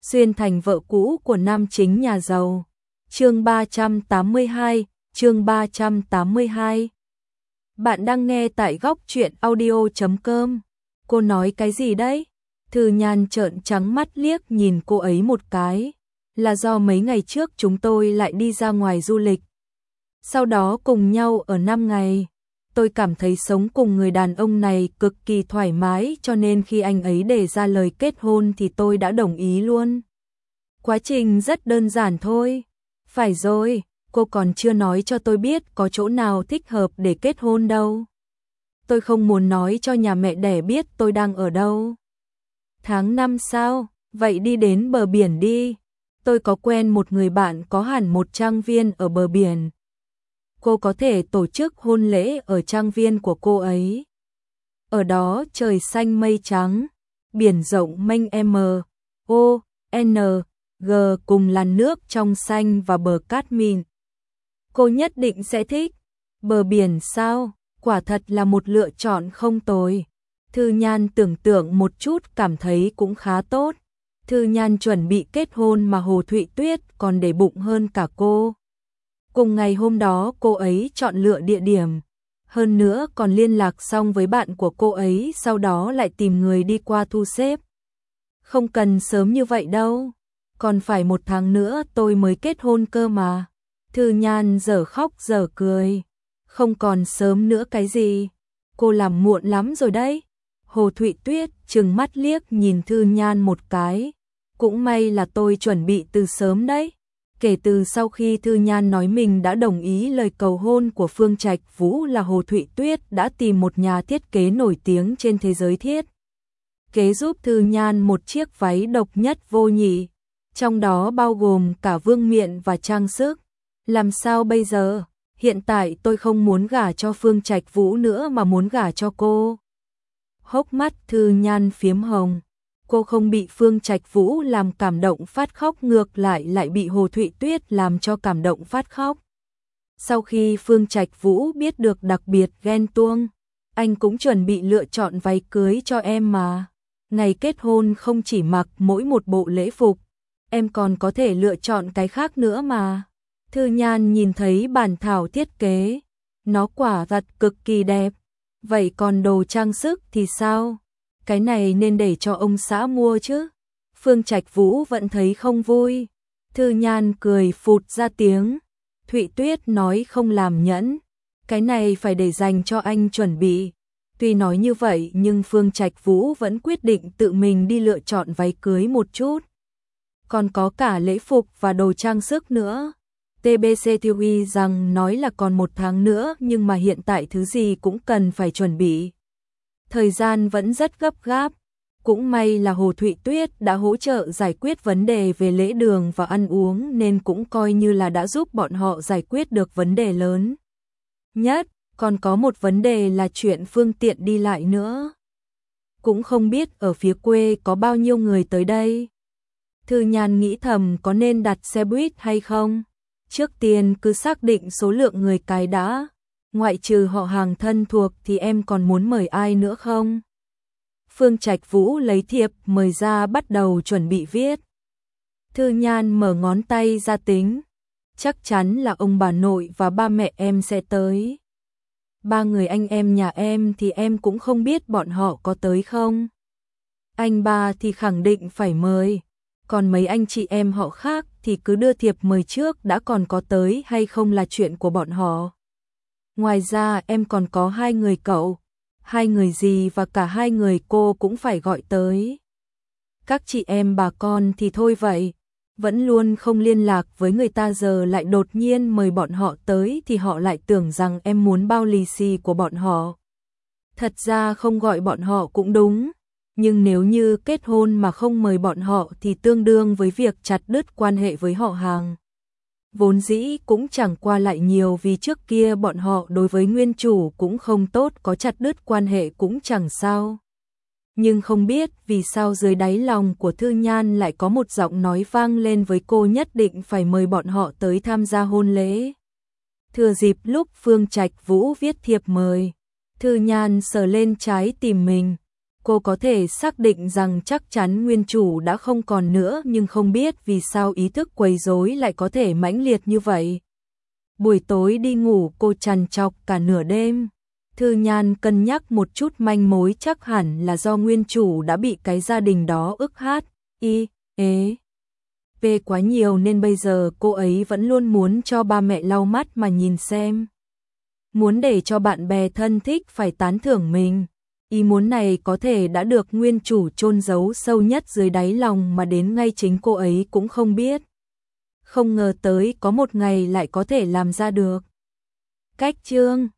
xuyên thành vợ cũ của nam chính nhà giàu. Chương 382, chương 382. Bạn đang nghe tại góc truyện audio.com. Cô nói cái gì đấy? Thư Nhan trợn trắng mắt liếc nhìn cô ấy một cái. Là do mấy ngày trước chúng tôi lại đi ra ngoài du lịch. Sau đó cùng nhau ở 5 ngày. Tôi cảm thấy sống cùng người đàn ông này cực kỳ thoải mái, cho nên khi anh ấy đề ra lời kết hôn thì tôi đã đồng ý luôn. Quá trình rất đơn giản thôi. Phải rồi, cô còn chưa nói cho tôi biết có chỗ nào thích hợp để kết hôn đâu. Tôi không muốn nói cho nhà mẹ đẻ biết tôi đang ở đâu. Tháng 5 sao? Vậy đi đến bờ biển đi. Tôi có quen một người bạn có hẳn một trang viên ở bờ biển. Cô có thể tổ chức hôn lễ ở trang viên của cô ấy. Ở đó trời xanh mây trắng, biển rộng mênh M.O.N.G cùng làn nước trong xanh và bờ cát mịn. Cô nhất định sẽ thích. Bờ biển sao? Quả thật là một lựa chọn không tồi. Thư Nhan tưởng tượng một chút cảm thấy cũng khá tốt. Thư Nhan chuẩn bị kết hôn mà Hồ Thụy Tuyết còn để bụng hơn cả cô. Cùng ngày hôm đó cô ấy chọn lựa địa điểm. Hơn nữa còn liên lạc xong với bạn của cô ấy, sau đó lại tìm người đi qua thu xếp. Không cần sớm như vậy đâu. Còn phải 1 tháng nữa tôi mới kết hôn cơ mà. Thư Nhan dở khóc dở cười. Không còn sớm nữa cái gì. Cô làm muộn lắm rồi đấy. Hồ Thụy Tuyết trừng mắt liếc nhìn Thư Nhan một cái. Cũng may là tôi chuẩn bị từ sớm đấy. Kể từ sau khi Thư Nhan nói mình đã đồng ý lời cầu hôn của Phương Trạch Vũ là Hồ Thụy Tuyết đã tìm một nhà thiết kế nổi tiếng trên thế giới thiết kế giúp Thư Nhan một chiếc váy độc nhất vô nhị, trong đó bao gồm cả vương miện và trang sức. Làm sao bây giờ? Hiện tại tôi không muốn gả cho Phương Trạch Vũ nữa mà muốn gả cho cô. Hốc mắt Thư Nhan phiếm hồng. Cô không bị Phương Trạch Vũ làm cảm động phát khóc, ngược lại bị Hồ Thụy Tuyết làm cho cảm động phát khóc. Sau khi Phương Trạch Vũ biết được đặc biệt ghen tuông, anh cũng chuẩn bị lựa chọn váy cưới cho em mà. Ngày kết hôn không chỉ mặc mỗi một bộ lễ phục, em còn có thể lựa chọn cái khác nữa mà. Thư Nhan nhìn thấy bản thảo thiết kế, nó quả thật cực kỳ đẹp. Vậy còn đồ trang sức thì sao? Cái này nên để cho ông xã mua chứ. Phương Trạch Vũ vẫn thấy không vui. Thư Nhan cười phụt ra tiếng. Thụy Tuyết nói không làm nhẫn. Cái này phải để dành cho anh chuẩn bị. Tuy nói như vậy nhưng Phương Trạch Vũ vẫn quyết định tự mình đi lựa chọn váy cưới một chút. Còn có cả lễ phục và đồ trang sức nữa. TBC Theory rằng nói là còn 1 tháng nữa nhưng mà hiện tại thứ gì cũng cần phải chuẩn bị. Thời gian vẫn rất gấp gáp. Cũng may là Hồ Thụy Tuyết đã hỗ trợ giải quyết vấn đề về lễ đường và ăn uống nên cũng coi như là đã giúp bọn họ giải quyết được vấn đề lớn nhất. Còn có một vấn đề là chuyện phương tiện đi lại nữa. Cũng không biết ở phía quê có bao nhiêu người tới đây. Thư Nhan nghĩ thầm có nên đặt xe buýt hay không. Trước tiên cứ xác định số lượng người cái đã. Ngoại trừ họ hàng thân thuộc thì em còn muốn mời ai nữa không? Phương Trạch Vũ lấy thiệp mời ra bắt đầu chuẩn bị viết. Thư Nhan mở ngón tay ra tính. Chắc chắn là ông bà nội và ba mẹ em sẽ tới. 3 người anh em nhà em thì em cũng không biết bọn họ có tới không. Anh ba thì khẳng định phải mời. Còn mấy anh chị em họ khác thì cứ đưa thiệp mời trước đã, còn có tới hay không là chuyện của bọn họ. Ngoài ra em còn có 2 người cậu, 2 người dì và cả 2 người cô cũng phải gọi tới. Các chị em bà con thì thôi vậy, vẫn luôn không liên lạc với người ta, giờ lại đột nhiên mời bọn họ tới thì họ lại tưởng rằng em muốn bao lì xì của bọn họ. Thật ra không gọi bọn họ cũng đúng, nhưng nếu như kết hôn mà không mời bọn họ thì tương đương với việc chặt đứt quan hệ với họ hàng. Vốn dĩ cũng chẳng qua lại nhiều vì trước kia bọn họ đối với nguyên chủ cũng không tốt, có chặt đứt quan hệ cũng chẳng sao. Nhưng không biết vì sao dưới đáy lòng của Thư Nhan lại có một giọng nói vang lên với cô nhất định phải mời bọn họ tới tham gia hôn lễ. Thừa dịp lúc Phương Trạch Vũ viết thiệp mời, Thư Nhan sờ lên trái tim mình. Cô có thể xác định rằng chắc chắn nguyên chủ đã không còn nữa, nhưng không biết vì sao ý thức quấy rối lại có thể mãnh liệt như vậy. Buổi tối đi ngủ cô trằn trọc cả nửa đêm. Thư Nhan cân nhắc một chút manh mối, chắc hẳn là do nguyên chủ đã bị cái gia đình đó ức hát, về quá nhiều nên bây giờ cô ấy vẫn luôn muốn cho ba mẹ lau mắt mà nhìn xem. Muốn để cho bạn bè thân thích phải tán thưởng mình. Ý muốn này có thể đã được nguyên chủ chôn giấu sâu nhất dưới đáy lòng mà đến ngay chính cô ấy cũng không biết. Không ngờ tới có một ngày lại có thể làm ra được. Cách chương